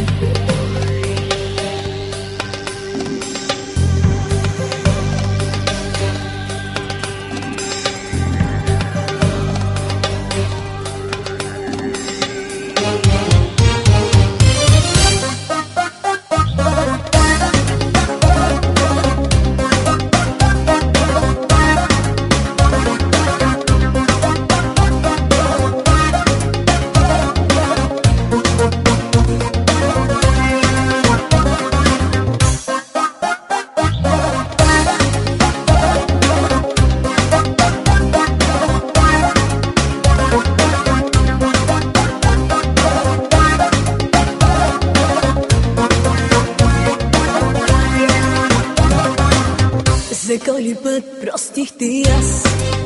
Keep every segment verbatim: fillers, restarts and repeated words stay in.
За коли път простих ти аз,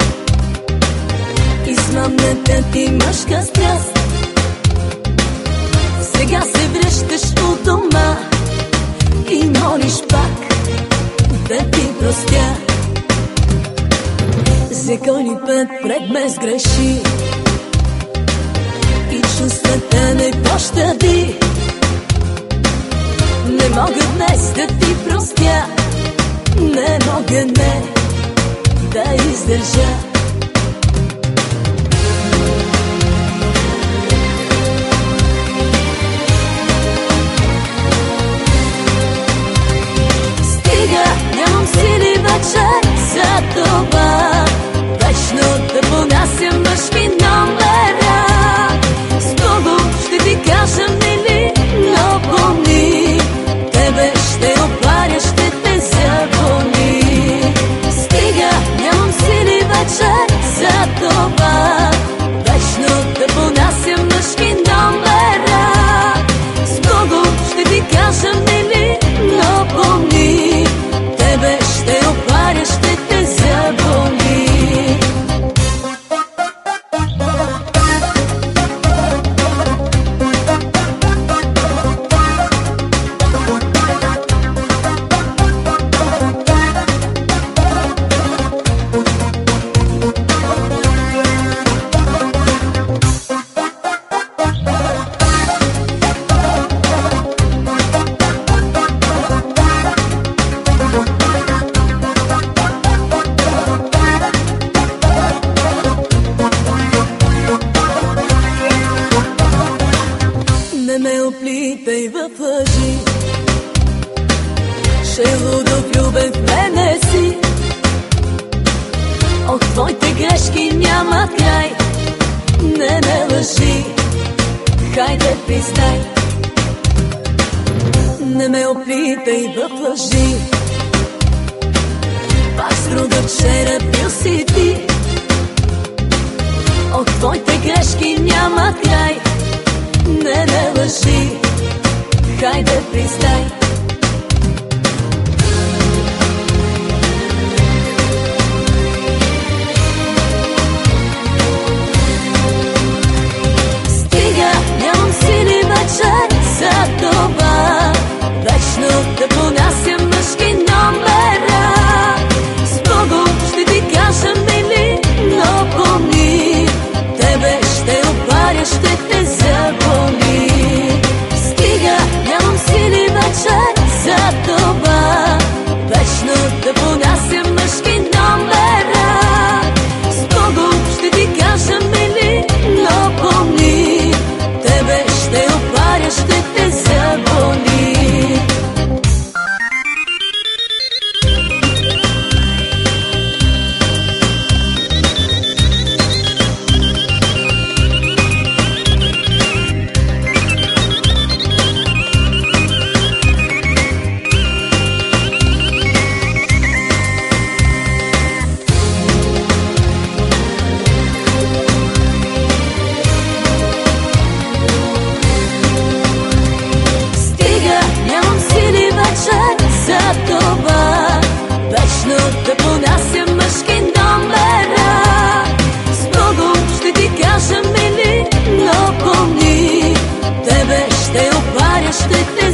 измамната ти мъжка страст. Сега се връщаш у дома и молиш пак да ти простя. За коли път пред ме сгреши и чувствата не пощади. Не мога днес да ти простя, не мога не да издържа. Стига, нямам сили вече за това вечно да понасям мъжки номера. С кого ще ти кажа, мили, но помни, тебе ще опаря, ще те заболи. Стига, нямам сили вече за това вечно да понасям мъжки номера. С кого ще ти кажа, мили, но помни, тебе ще опаря, ще те заболи. Не ме оплитай в лъжи, шелудо влюбен в мене си. Ох, твоите грешки няма край, не ме лъжи, хайде признай. Не ме оплитай в лъжи, пак с друга вчера бил си ти. Ох, твоите грешки няма край, не ме лъжи, хайде признай. Стига, нямам сили вече за това вечно да понасям мъжки номера. С кого ще ти кажа, мили, но помни, тебе ще опаря, ще те заболи. Стига, нямам сили вече за това вечно да понасям мъжки номера. С кого ще ти кажа, мили, но помни, тебе ще опаря, ще те заболи. За това вечно да понасям мъжки номера. С кого ще ти кажа, мили, но помни, тебе ще опаря, ще те